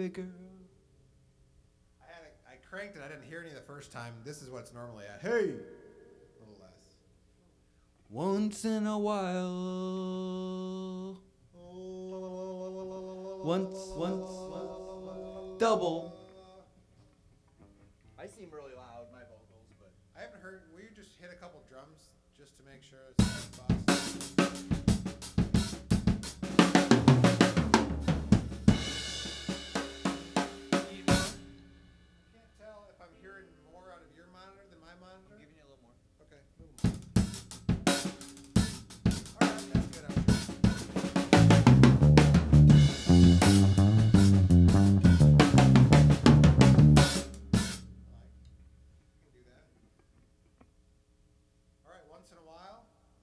girl. I cranked it. I didn't hear any the first time. This is what it's normally at. Hey, a little less. Once in a while. Once. Double. I seem really loud, my vocals, but I haven't heard. Will you just hit a couple drums just to make sure it's possible? Can't tell if I'm hearing more out of your monitor than my monitor. I'm giving you a little more. Okay, a little more. All right, that's good. I'm sure. Can do that. All right, once in a while.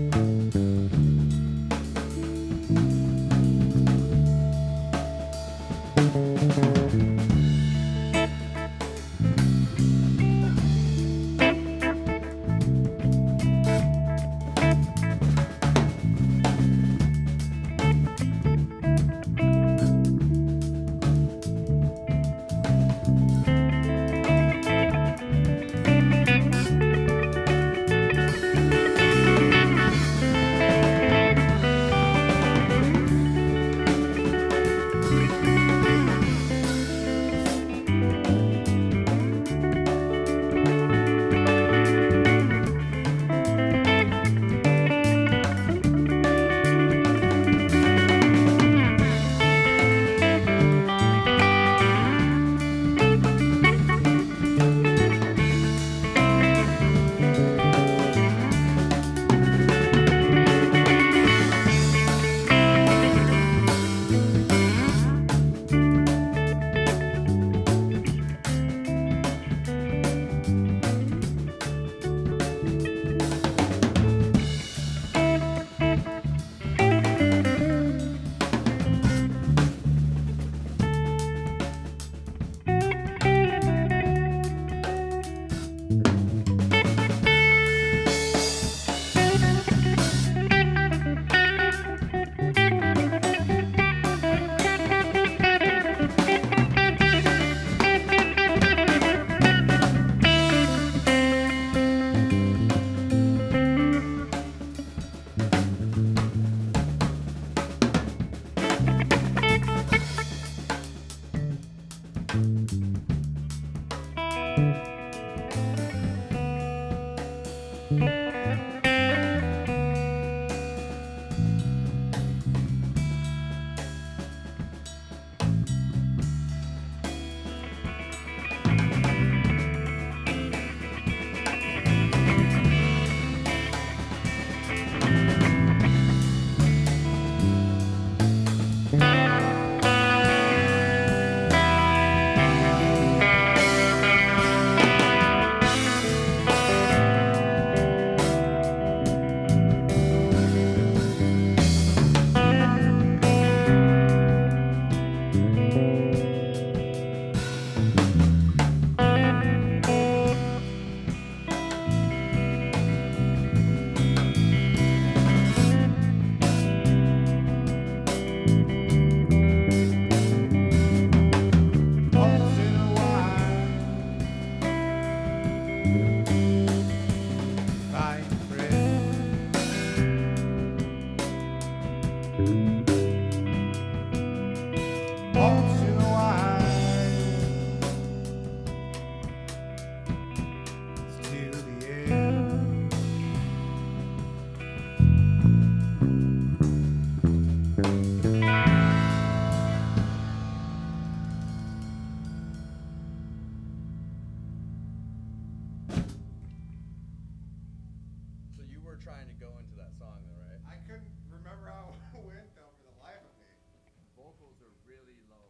trying to go into that song, though, right? I couldn't remember how it went, though, for the life of me. Vocals are really low.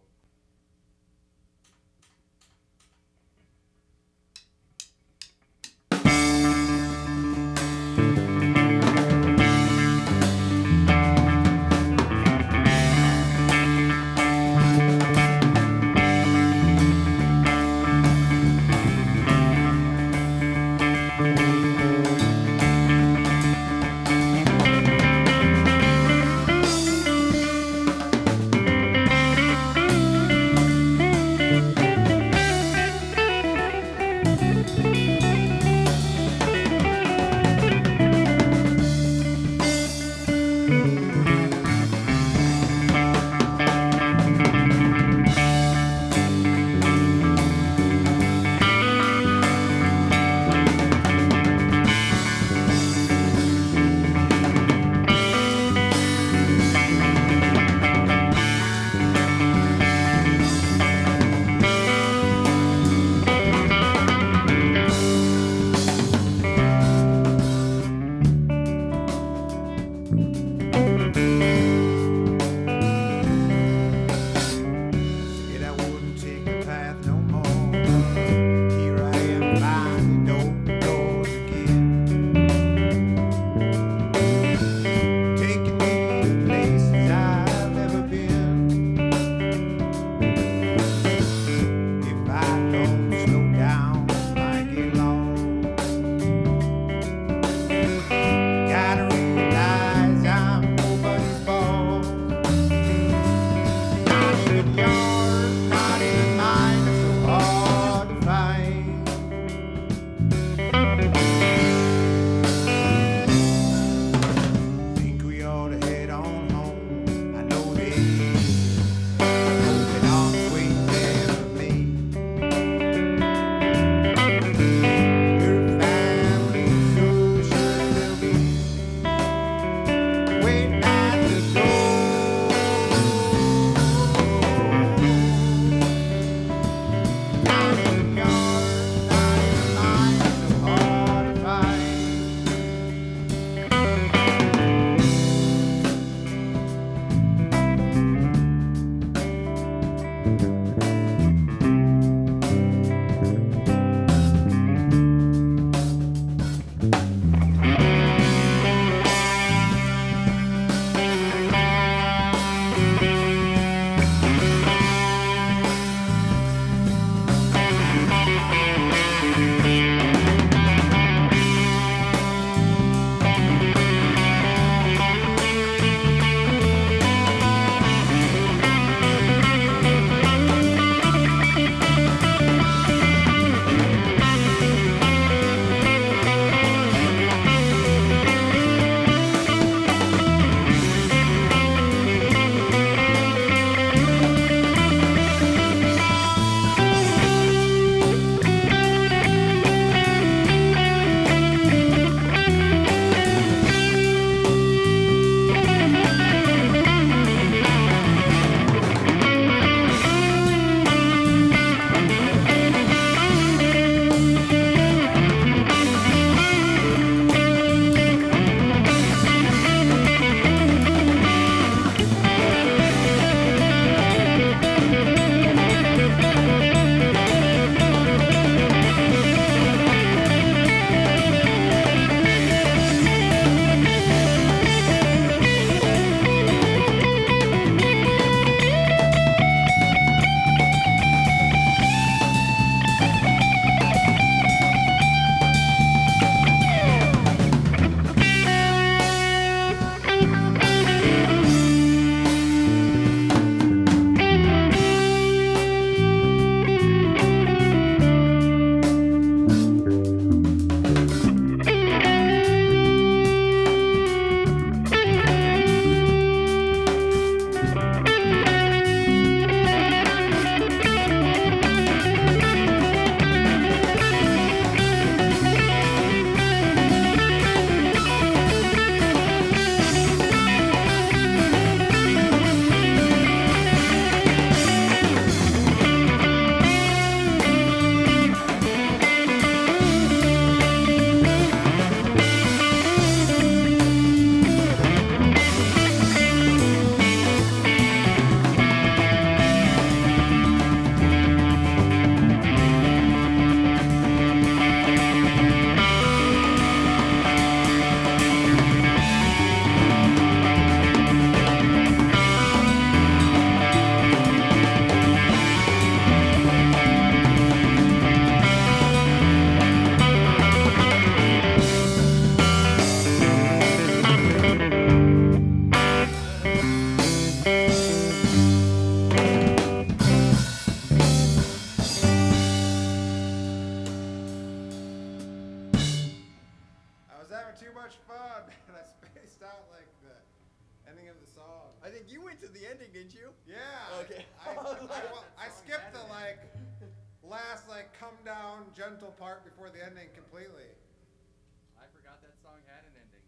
Ending of the song. I think you went to the ending, didn't you? Yeah. Okay. I skipped the last come down gentle part before the ending completely. I forgot that song had an ending.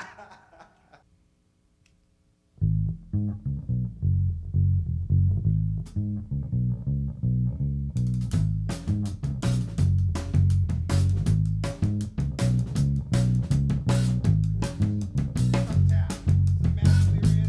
Tap. Some Mad Delirious.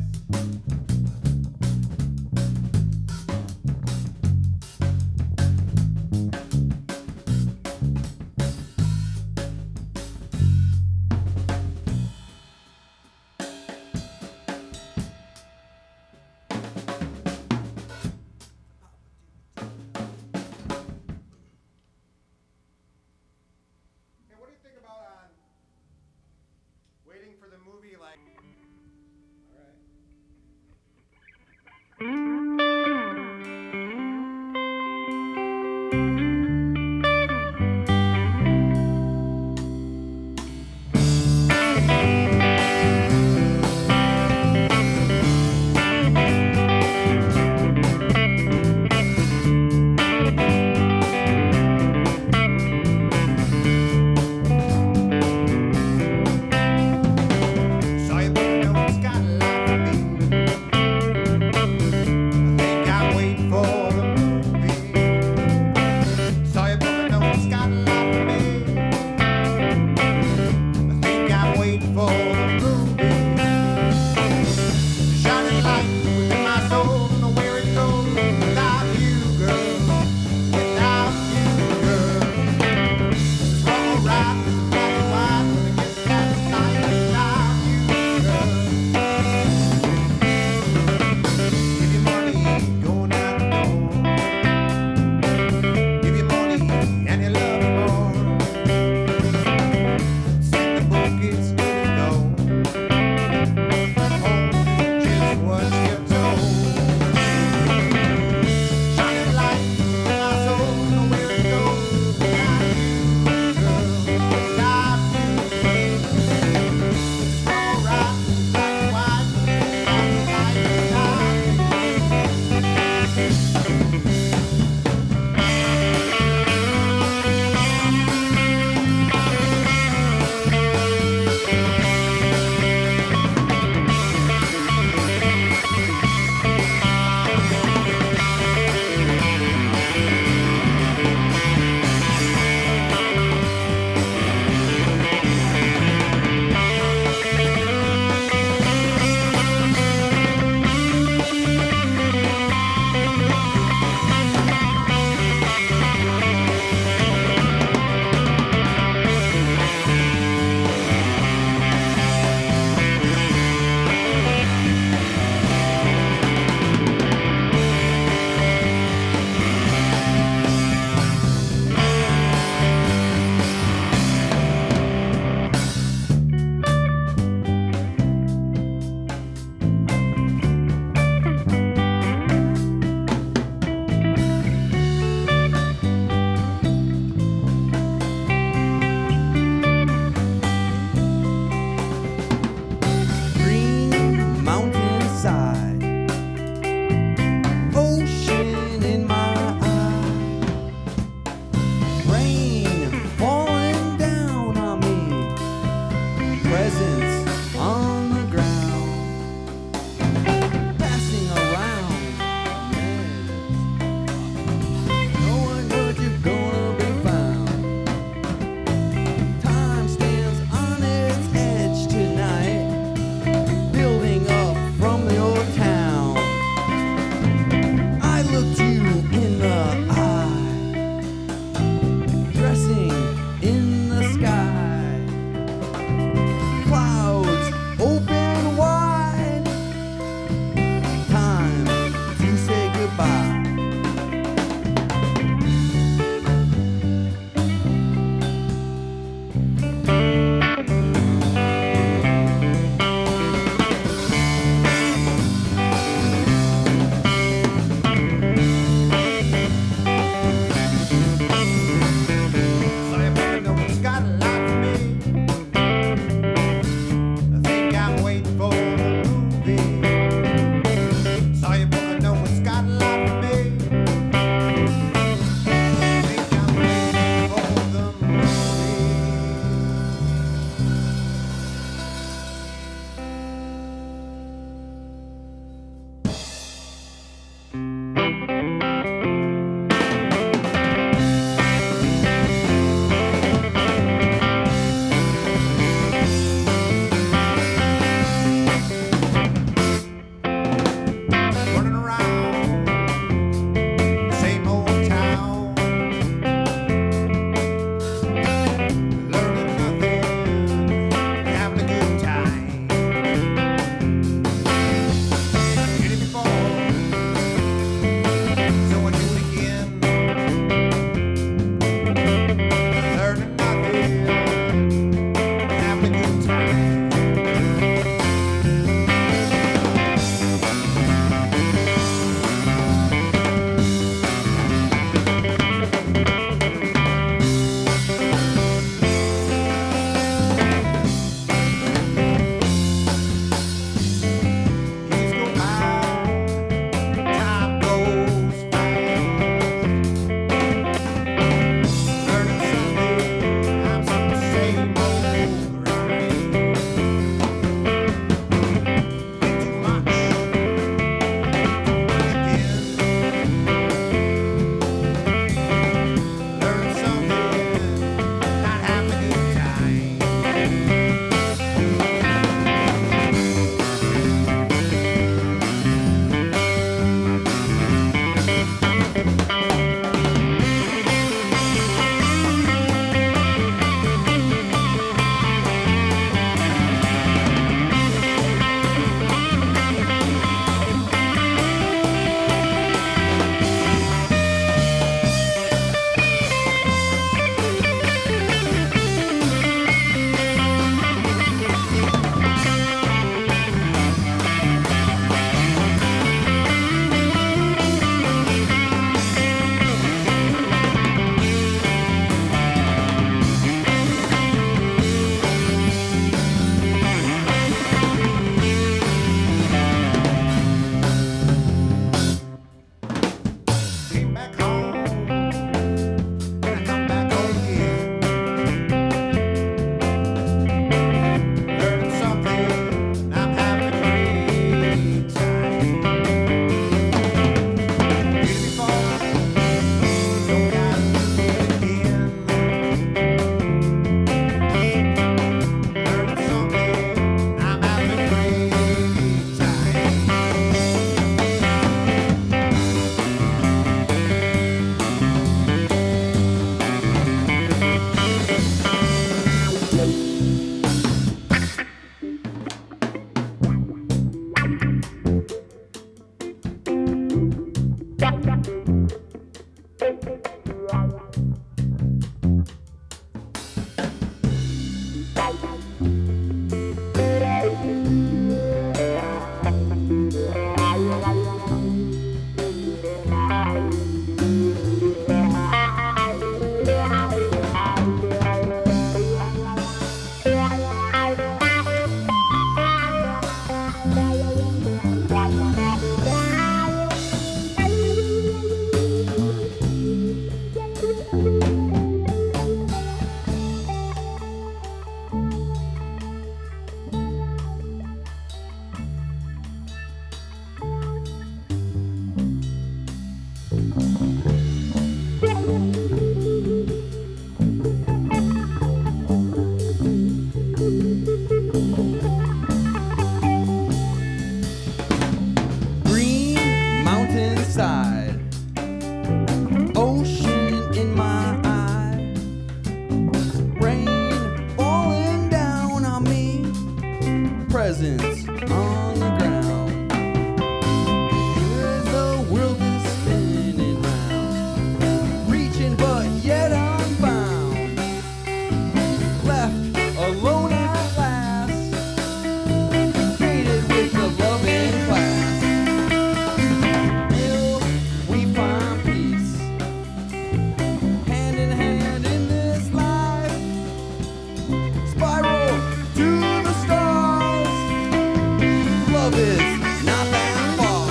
Running around the same old town, learning nothing, having a good time. Did it before, so I do it again. Learning nothing, having a good time. Years go by, time goes fast. Learning something, I'm some same old grind. Ain't too much again. Learning something, not having a good time. Came back home, and I come back home again. Learning something, I'm having a great time. Did it before, don't gotta do it again. Learning something, I'm having a great time. Green mountainside, ocean in my eye, rain falling down on me, presents on the ground. As the world is spinning round, reaching but yet unbound, left alone at last, faded with the loving class. Will we find peace, hand in hand in this life? Spiral to the stars. Love is not that far.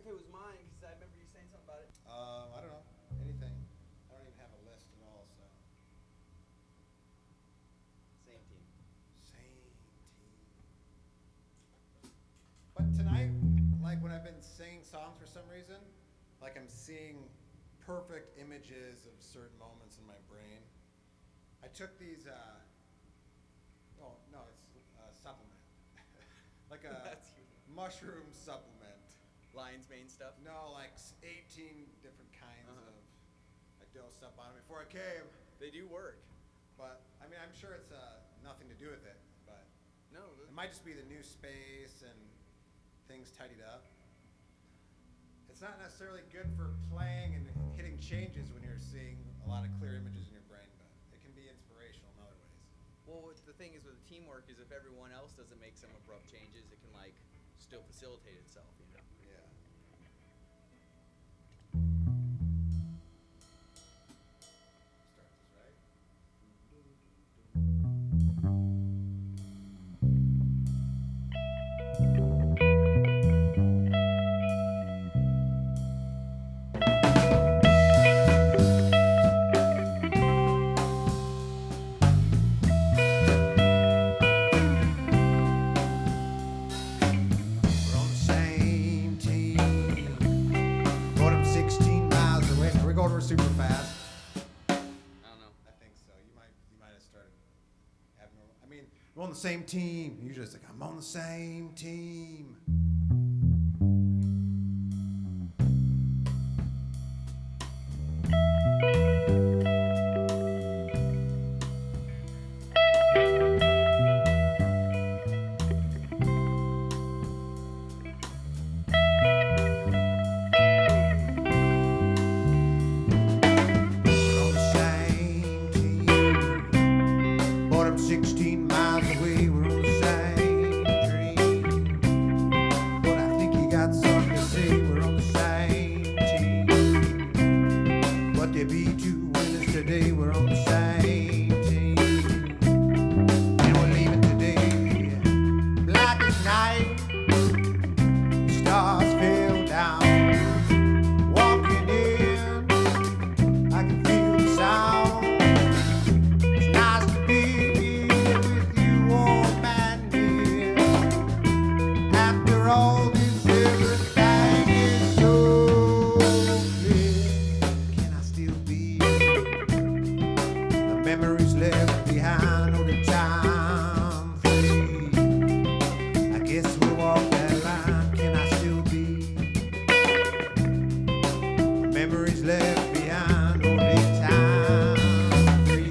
if it was mine, because I remember you saying something about it. I don't know. Anything. I don't even have a list at all, so. Same team. Same team. But tonight, like when I've been singing songs for some reason, like I'm seeing perfect images of certain moments in my brain. I took these, it's supplement. Like a That's cute. mushroom supplement. Lion's Mane stuff. No, like 18 different kinds Uh-huh. of. I dosed up on them before I came, They do work. but I mean, I'm sure it's nothing to do with it, but No. it might just be the new space and things tidied up. It's not necessarily good for playing and hitting changes when you're seeing a lot of clear images in your brain, but it can be inspirational in other ways. Well, the thing is with teamwork is if everyone else doesn't make some abrupt changes, it can like still facilitate itself, you know. Yeah. Start this right. We're on the same team. But I'm 16 miles away. Are we going over super fast? I don't know. I think so. You might have started abnormal. I mean, we're on the same team. Usually it's like I'm on the same team. We're on the same team. But I'm 16 miles away. We're on the same dream. But I think you got something to say. We're on the same team. But there be two winners today. We're on the same team. And we're leaving today. Black as night. Stars fell down. Walking in. I can feel the sound. It's nice to be here with you, old man dear. After all this, everything is so clear. Can I still be the memories left behind on the time free? I guess we'll walk that line. Can I still be the memories left behind on the time free?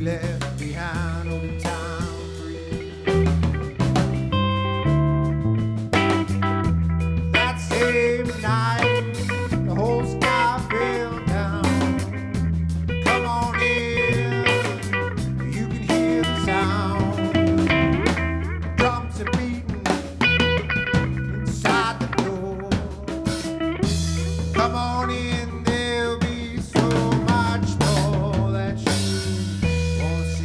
left behind on the town breeze. That same night, the whole sky fell down. Come on in, you can hear the sound. Drums are beating inside the door. Come on in, there'll be so much more that you won't see.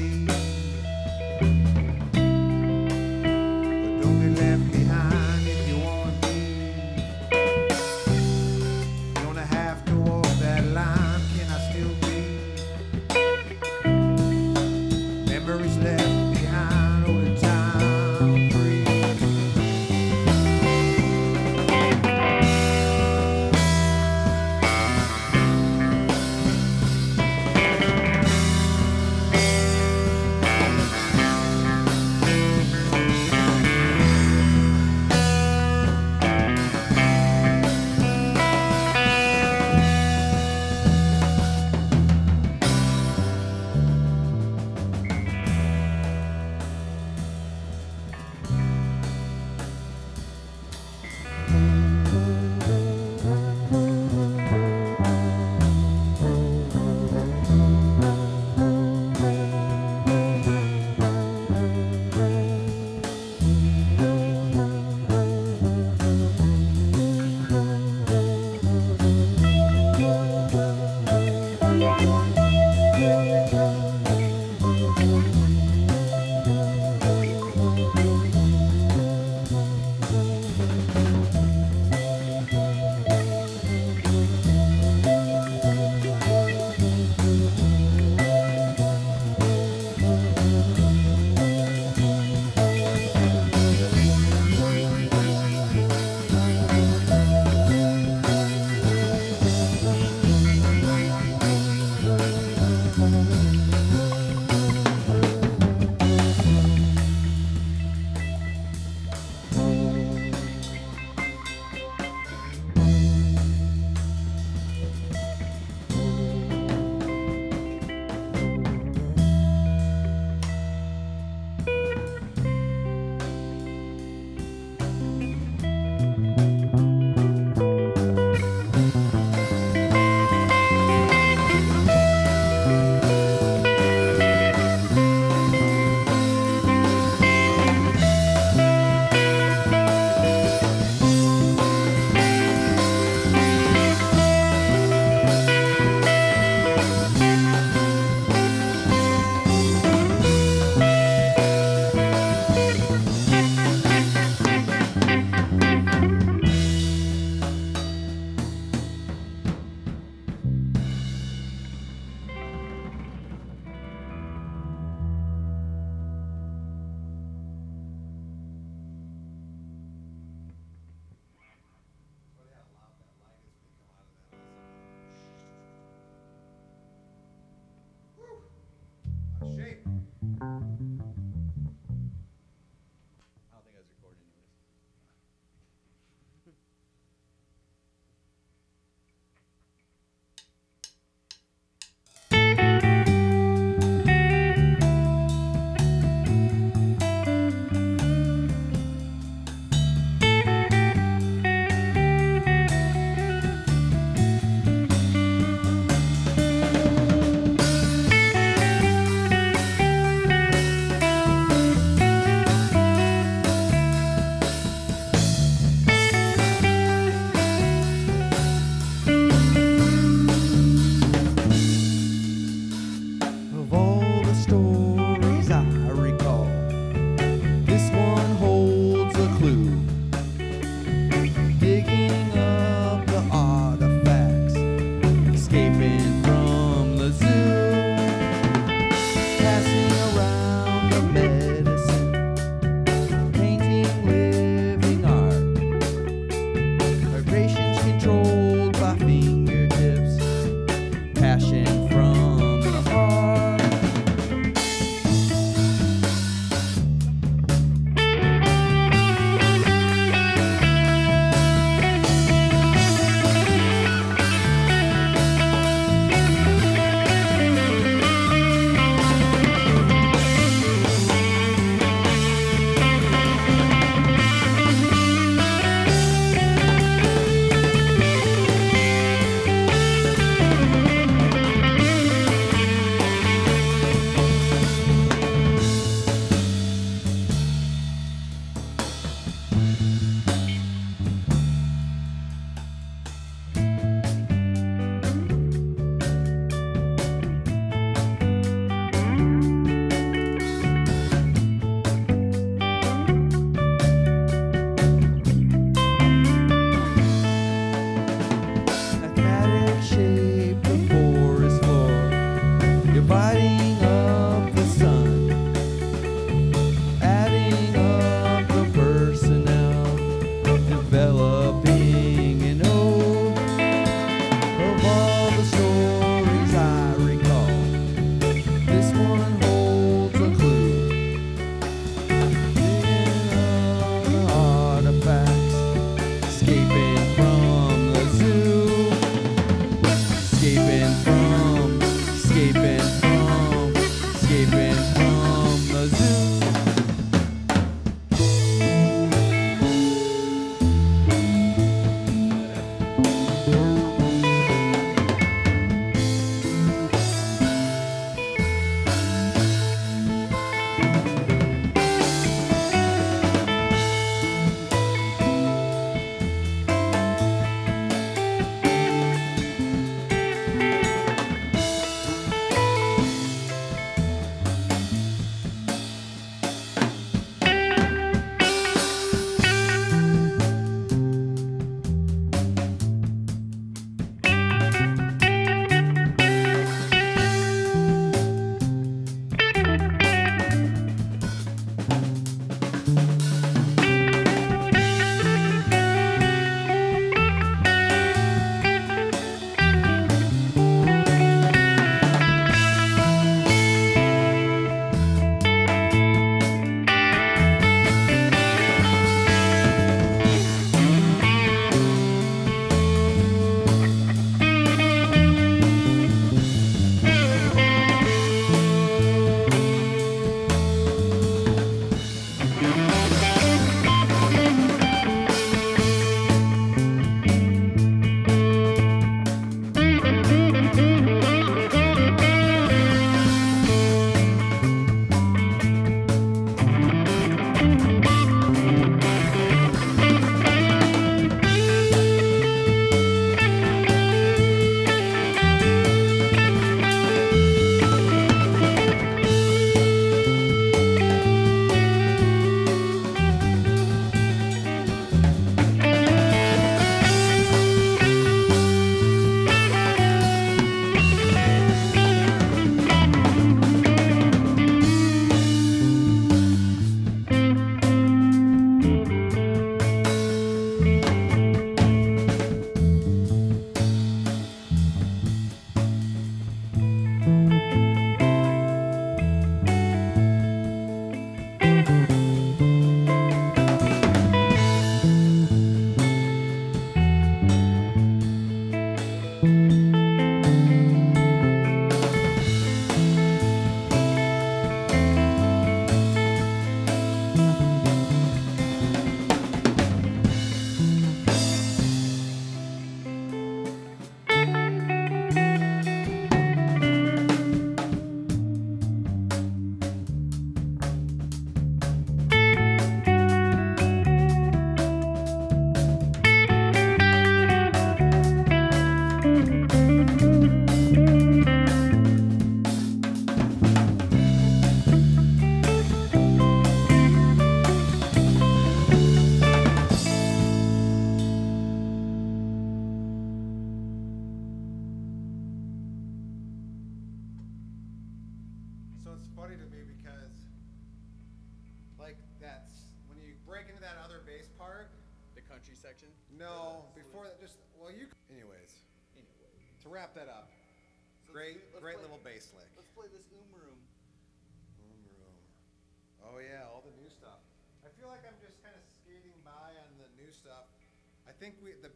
to me because, like, that's when you break into that other bass part. The country section. No, before that, just Anyways, to wrap that up, great little bass lick. Let's play this Room. Room. Oh yeah, all the new stuff. I feel like I'm just kind of skating by on the new stuff. I think the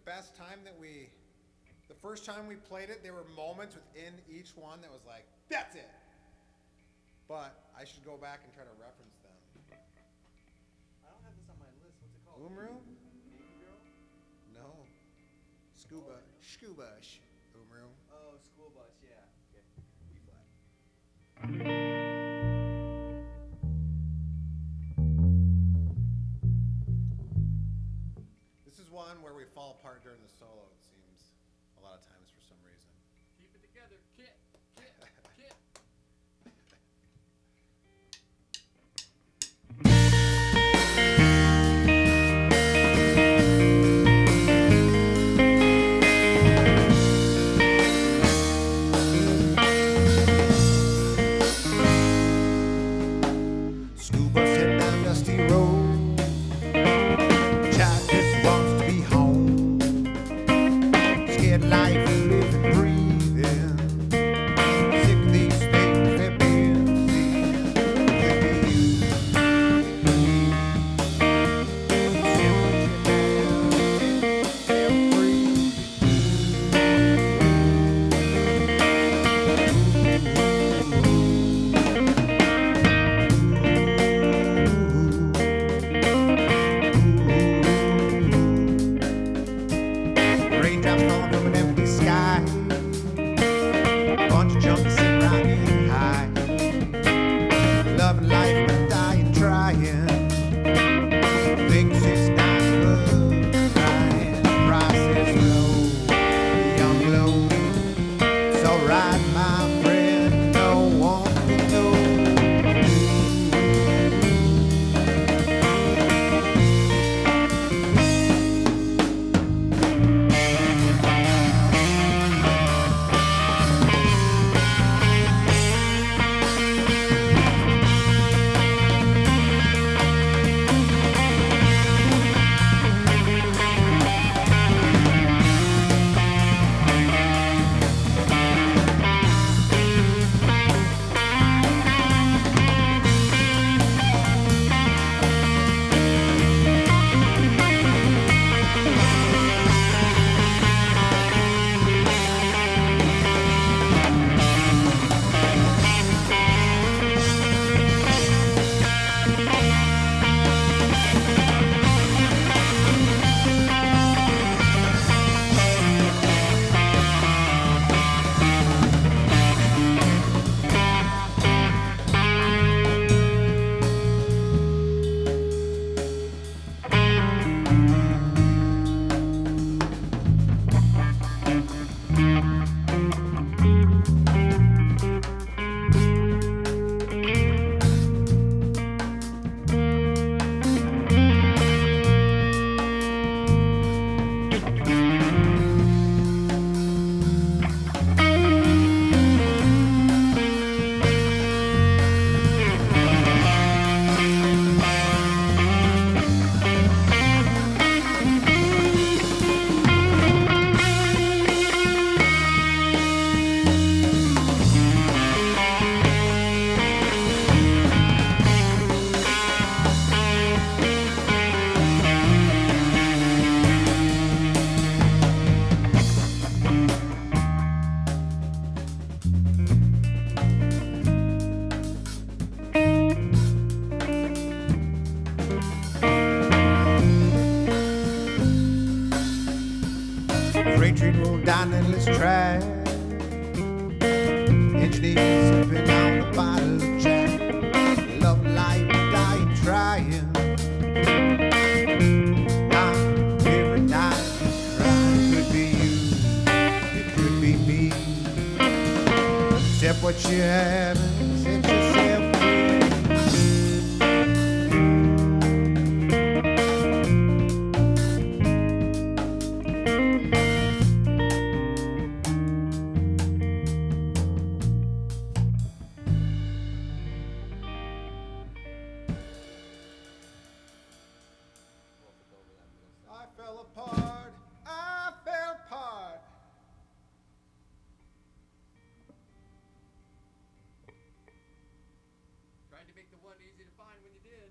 first time we played it, there were moments within each one that was like, that's it. But I should go back and try to reference them. I don't have this on my list. What's it called? Room? Baby Girl? No. Scuba. Room. Oh, School Bus. Yeah. Okay. B flat. This is one where we fall apart during the solo, it seems, a lot of times for some reason. Keep it together, Kit. School bus heading down dusty road. Child just wants to be home. Scared life and living, breathing. Sick of these things they've been seeing. Could be you. Simply free. Raindrops falling from an empty sky. Bunch of junkies sitting around getting high. Loving life but dying trying. Thinks it's not love crying. Process slow, young glow. It's alright, my friend. No one will know. Freight train rolled down the endless track. Engineers sipping on a bottle of Jack. Love life, dying, trying. Every night crying. Could be you, it could be me. Except what you haven't set yourself free.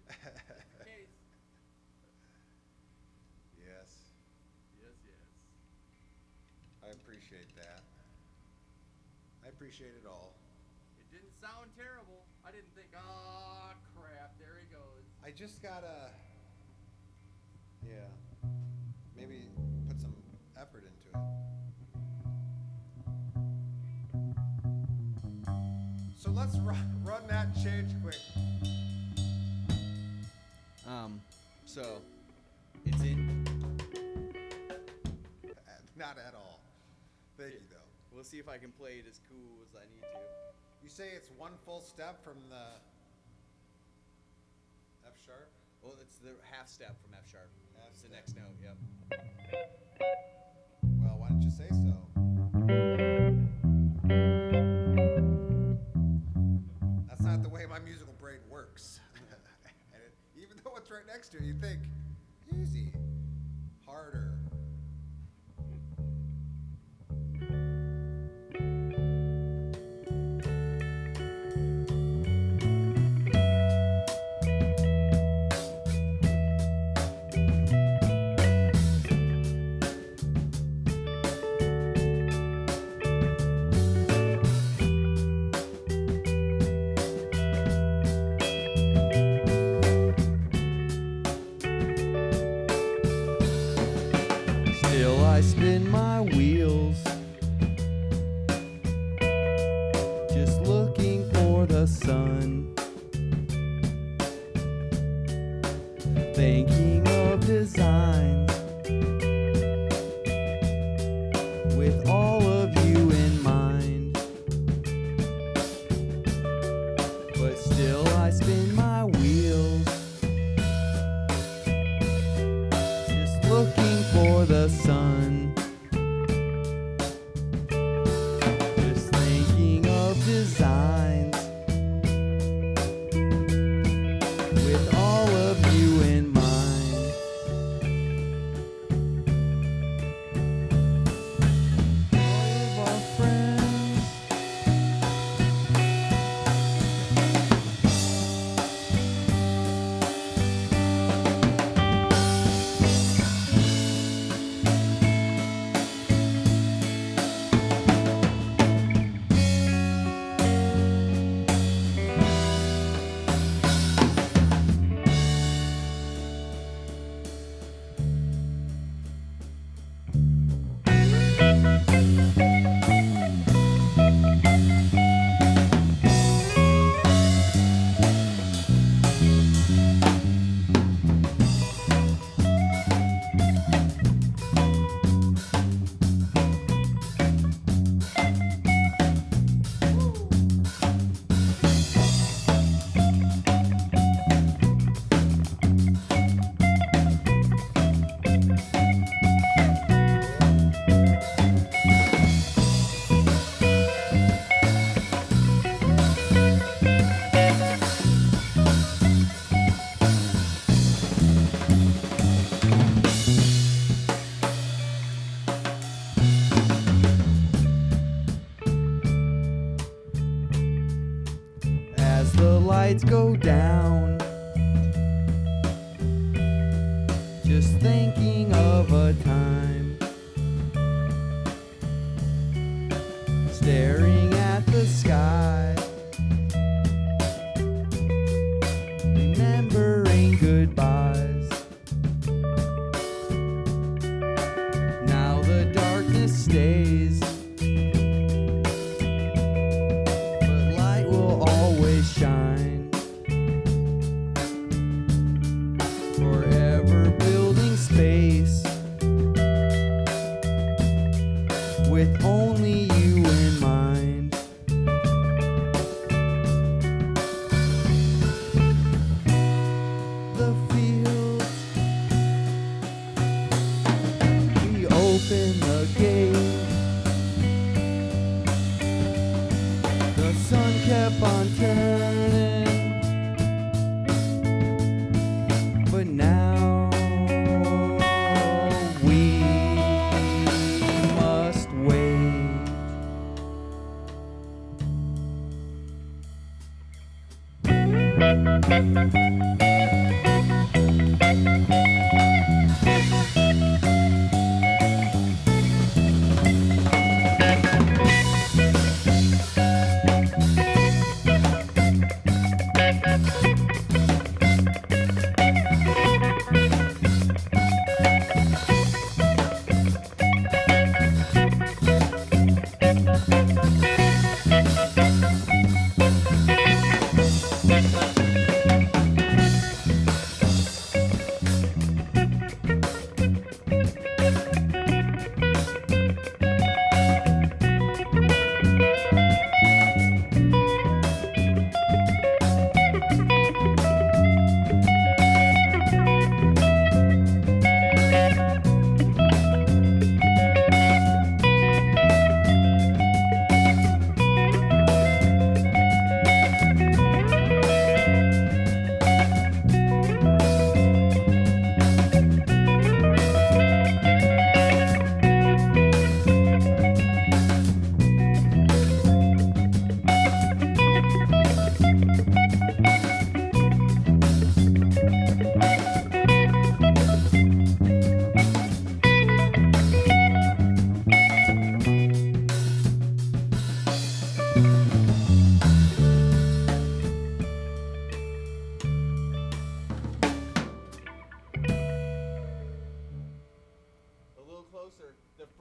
Case. Yes, Yes, yes. I appreciate that. I appreciate it all. It didn't sound terrible. I didn't think, ah, crap, there he goes. I just gotta, yeah, maybe put some effort into it. So let's run that change quick. So it's in. Not at all. Thank you, though. We'll see if I can play it as cool as I need to. You say it's one full step from the F sharp? Well, it's the half step from F sharp. Half It's the step. next note. Yep. Well, why don't you say so? That's not the way my musical brain works. And even though it's right next to it, you think, easy, harder. Still I spin my wheels, just looking for the sun, thinking of designs with all of you in mind. But still I spin my wheels, just looking for the sun, just thinking of designs with all of you in mind. All of our friends, as the lights go down, just thinking of a time, staring at the sky, remembering goodbyes. Now the darkness stays, but light will always shine, forever building space with only you in mind. The fields, we open the gate. The sun kept on turning, but now we must wait.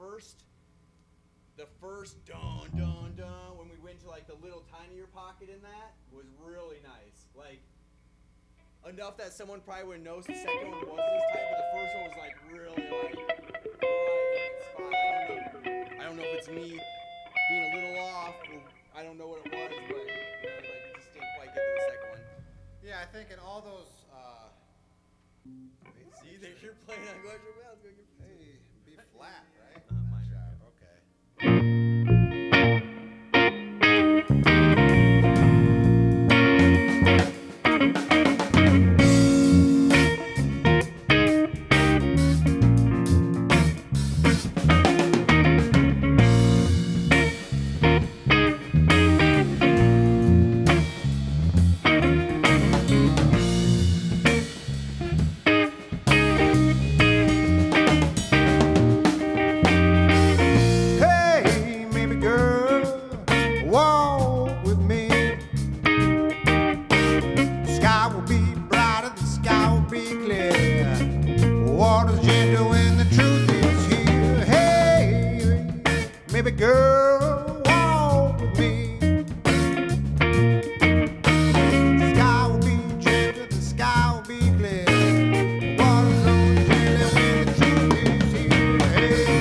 first dun dun dun when we went to like the little tinier pocket in that was really nice. Like enough that someone probably would know the second one wasn't as tight, but the first one was like really like right spot. I don't know if it's me being a little off or I don't know what it was, but like it just didn't quite get to the second one. Yeah, I think in all those. See, you're playing on Glacier Bells. Hey, B flat, right? Minor. Sharp, okay. Hey, maybe girl, walk with me. The sky will be brighter, the sky will be clear. Water's gentle and the truth is here. Hey, maybe girl, walk with me. The sky will be gentle, the sky will be clear. Water's always gentle and the truth is here. Hey.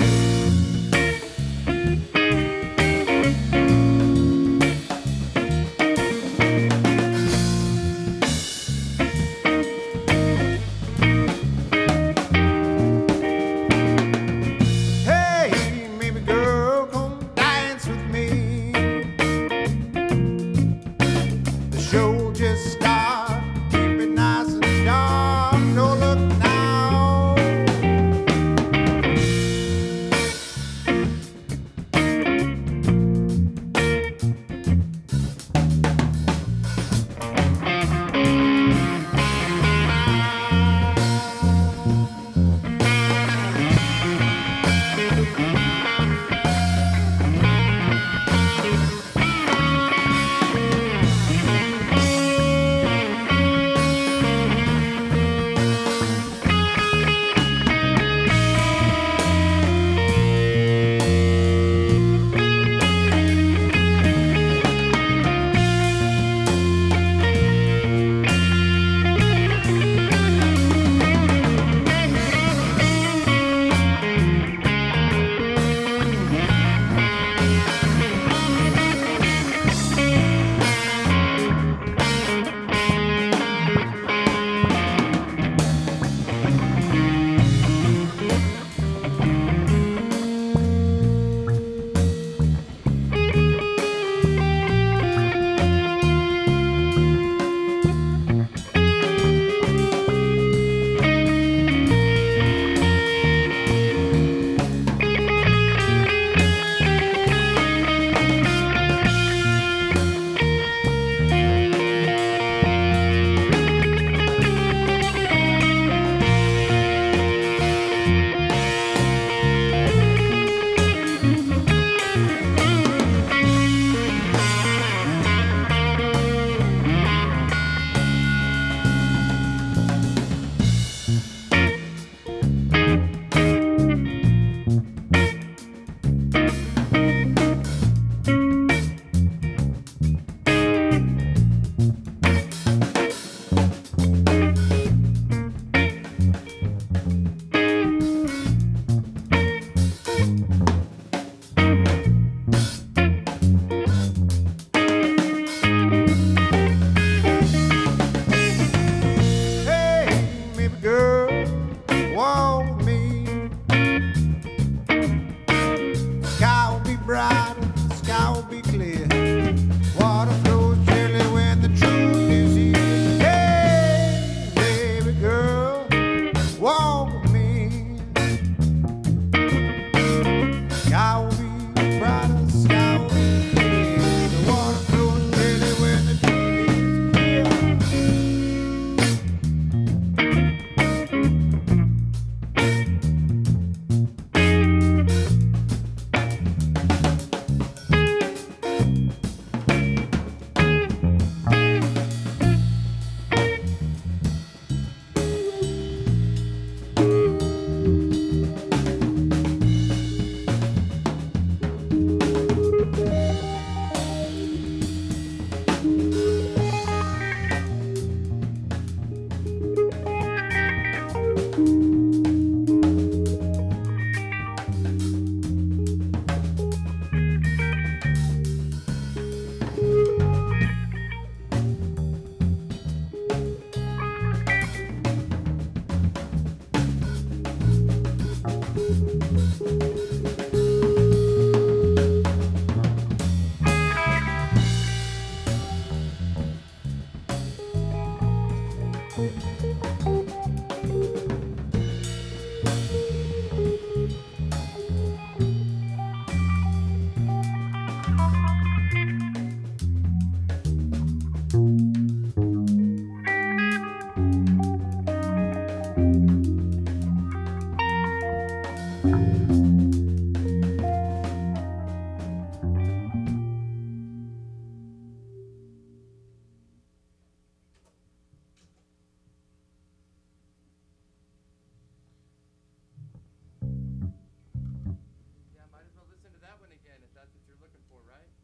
Hey, maybe girl, come dance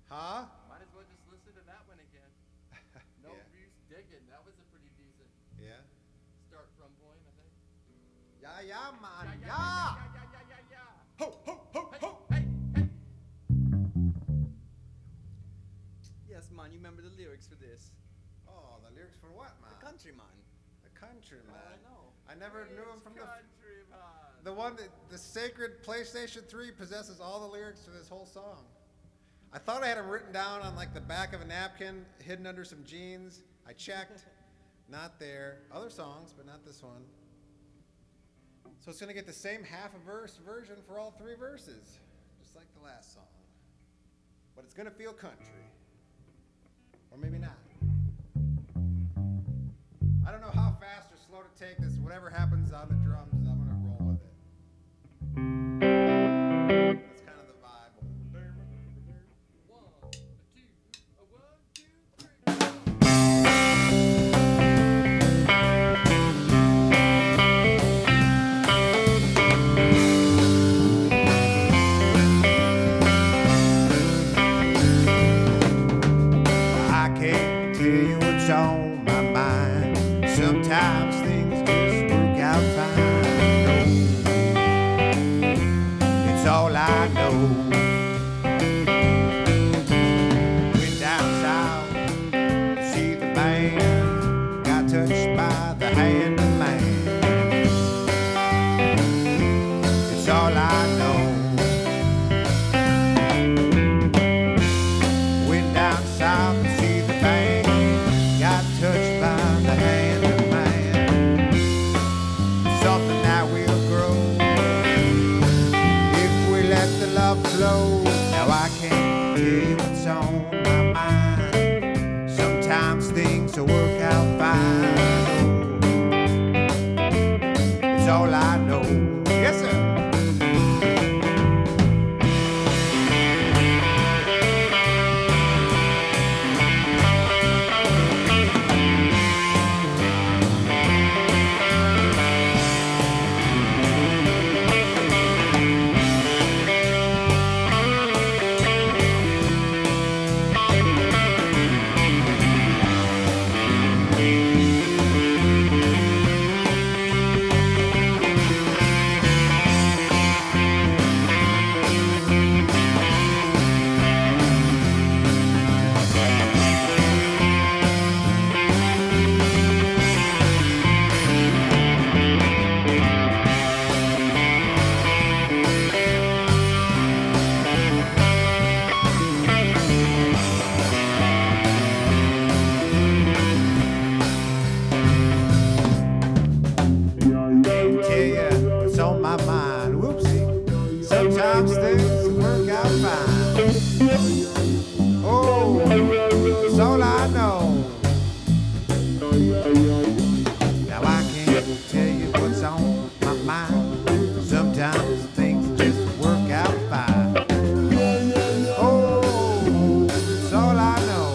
Huh? Might as well just listen to that one again. No Yeah. use digging. That was a pretty decent Yeah. start from point, I think. Yeah, yeah, man. Yeah, Yeah. yeah, yeah, yeah, yeah, yeah. Ho, ho, ho, Hey, ho. hey, hey. Yes, man, you remember the lyrics for this? Oh, the lyrics for what, man? The Countryman. The Countryman. I know. I never knew him It's from Countryman. the one that the sacred PlayStation 3 possesses all the lyrics to this whole song. I thought I had them written down on like the back of a napkin, hidden under some jeans. I checked, not there. Other songs, but not this one. So it's gonna get the same half a verse version for all 3 verses, just like the last song. But it's gonna feel country, or maybe not. I don't know how fast or slow to take this. Whatever happens on the drums, I'm gonna roll with it. That's kind of the vibe. 1, 2, 1, 2, 3. I can't tell you what's on my mind. Sometimes things just work out fine. It's all I know. Went down south to see the band. Got touched by the hand of man. It's all I know. Went down south to see the band. Got touched by the hand of man. Something that will grow if we let the love flow. Now I can't tell you what's on my mind. Sometimes things will work out fine. It's all I know. Yes, sir. Can't tell you what's on my mind. Whoopsie. Sometimes things work out fine. Oh, it's all I know. Now I can't tell you what's on my mind. Sometimes things just work out fine. Oh, it's all I know.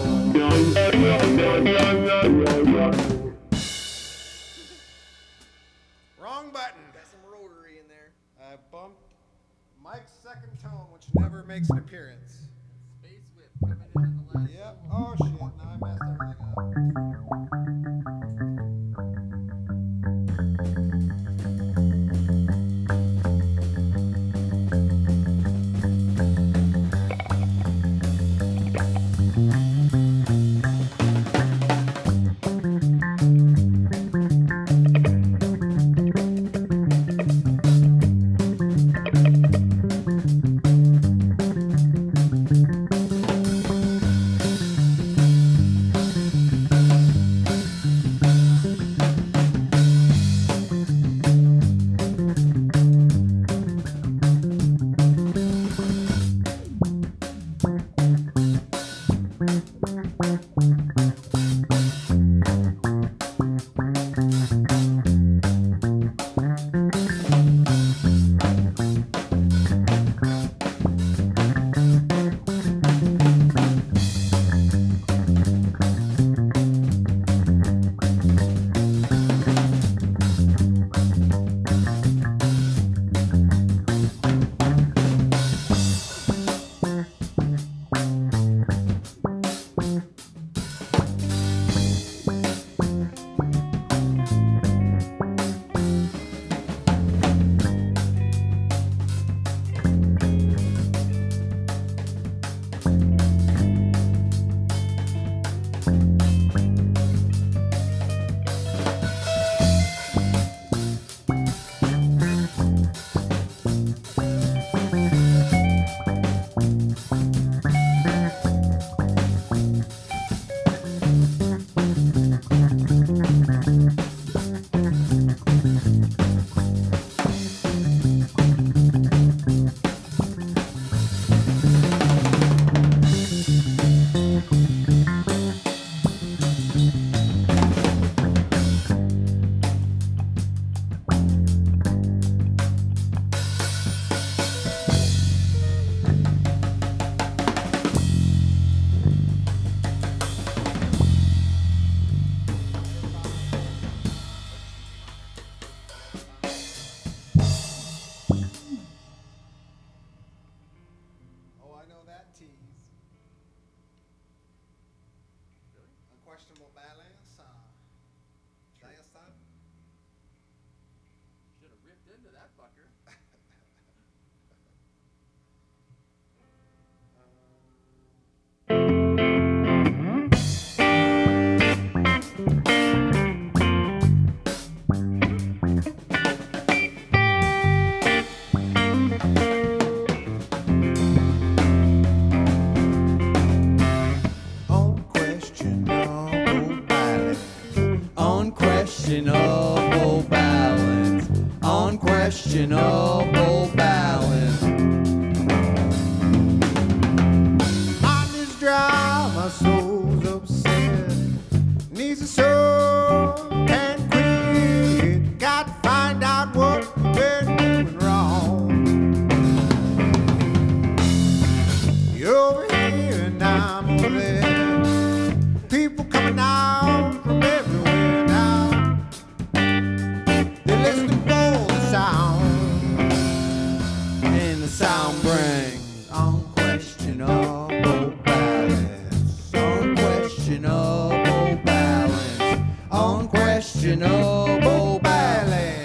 Wrong button. Got some rotary in there. I bumped Mike's second tone, which never makes an appearance. Space whip coming in on the last Yep. solo. Oh shit. Now I messed everything up. fucker. Unquestionable balance. Unquestionable balance. Mind is dry, my soul's upset. Needs a soul, can't quit. Got to find out what we're doing wrong. You're over here and I'm over there. People coming out from everywhere now. They're listening for the sound. And the sound brings unquestionable balance. Unquestionable balance. Unquestionable balance.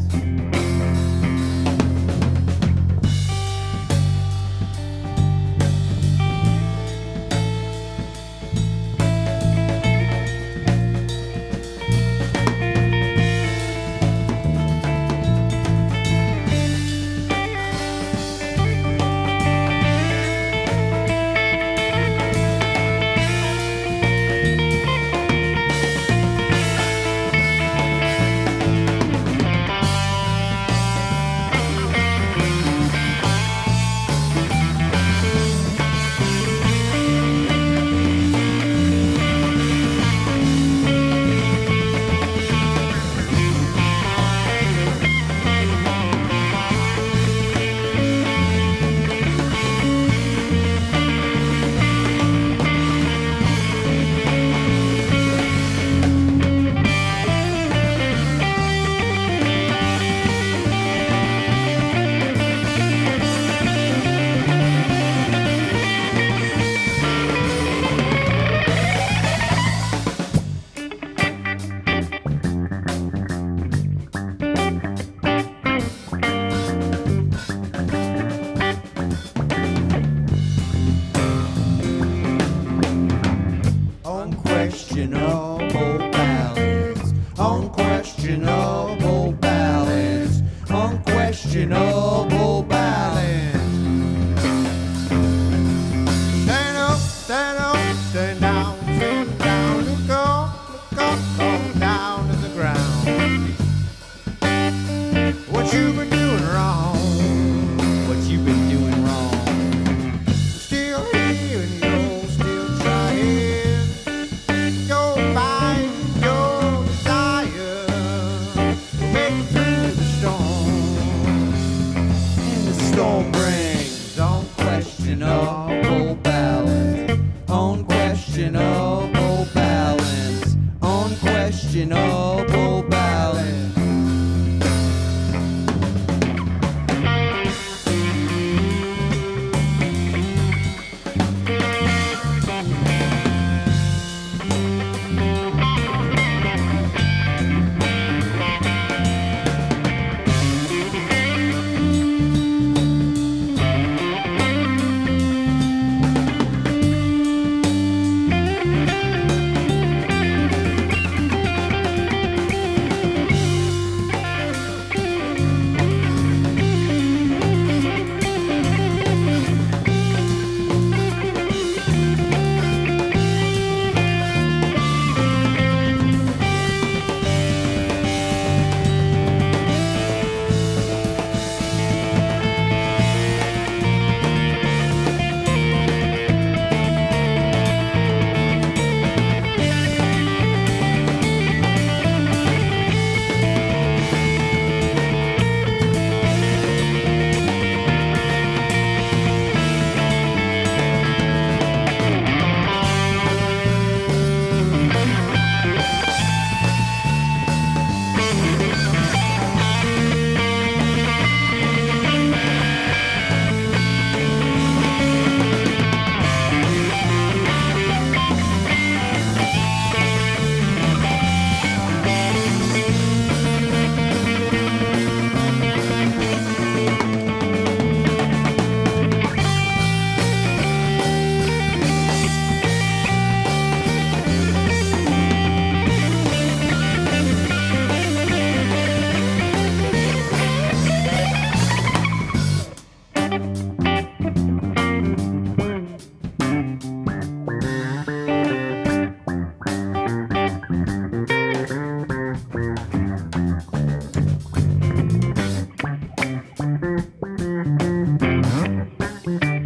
Unquestionable balance. Unquestionable balance. Unquestionable balance. Stand up, stand up, stand down, look up, come down to the ground. What you been doing wrong? What you been doing wrong? Still here and you're still trying. You're fighting your desire to make it through the storm. And the storm brings unquestionable balance. Unquestionable balance. Unquestionable balance.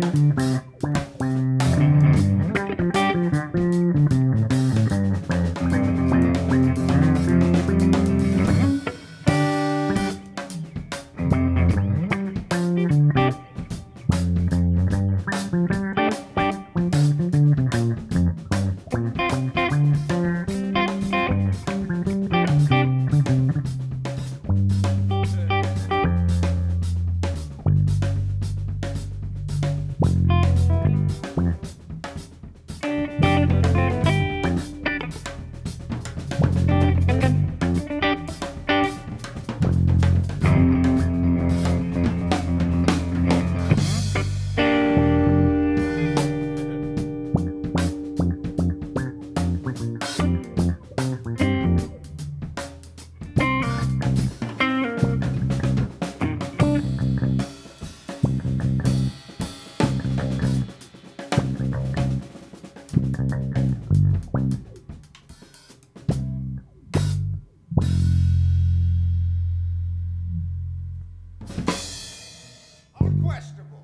Unquestionable.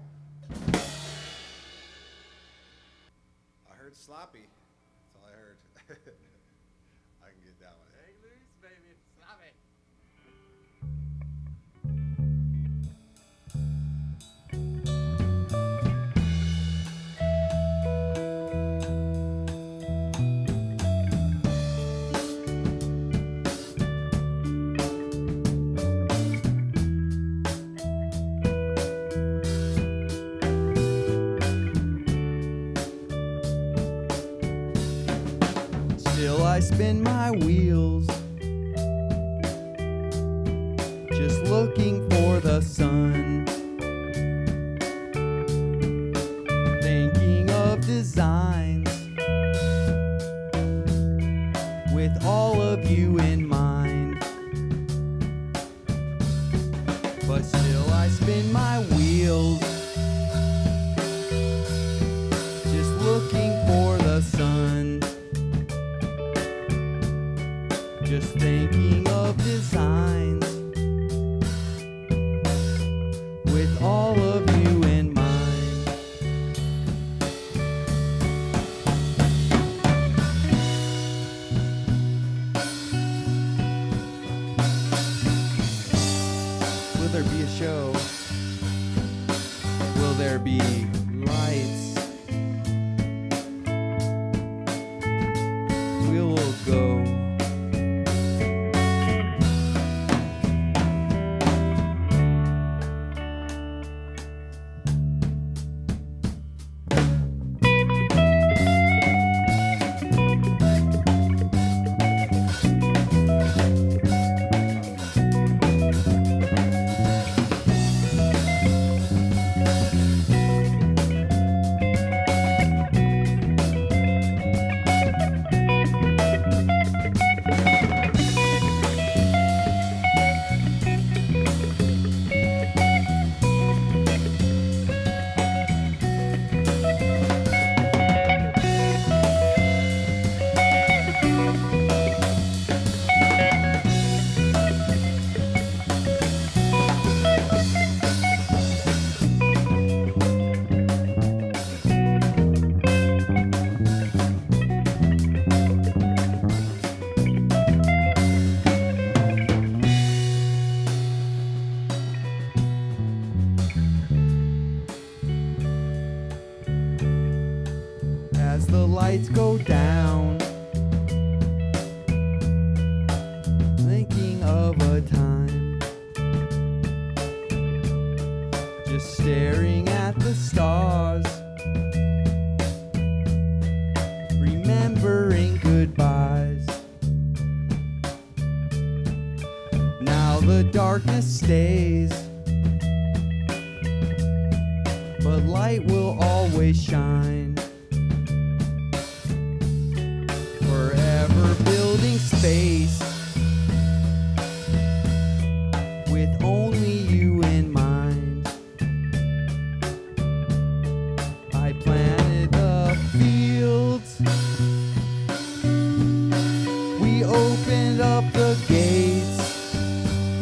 I heard sloppy. That's all I heard. I can get that one. Hang loose, baby. Stop it. Still I spin my wheels, just looking for the sun, thinking of designs with all of you in mind. But still I spin my wheels, just looking for the sun, just thinking of designs with all of you in mind. Will there be a show? Will there be lights? We will go. As the lights go down, thinking of a time, just staring at the stars, remembering goodbyes. Now the darkness stays, but light will always shine. Forever building space with only you in mind. I planted the fields, we opened up the gates,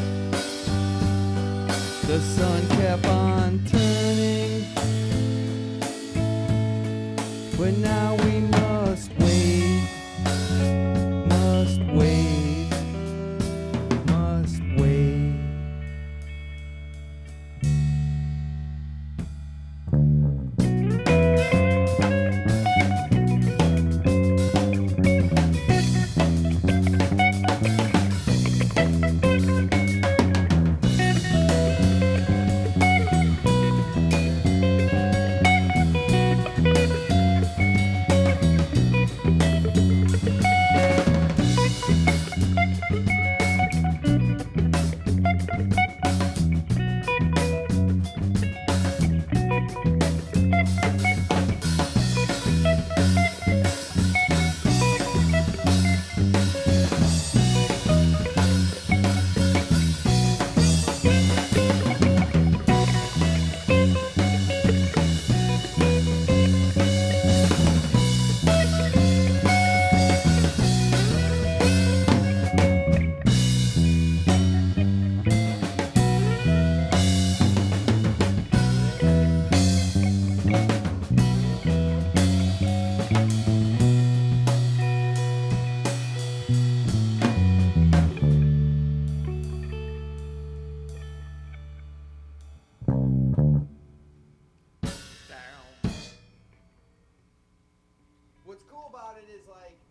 the sun kept on turning But now we must wait, must wait, must wait. What's cool about it is like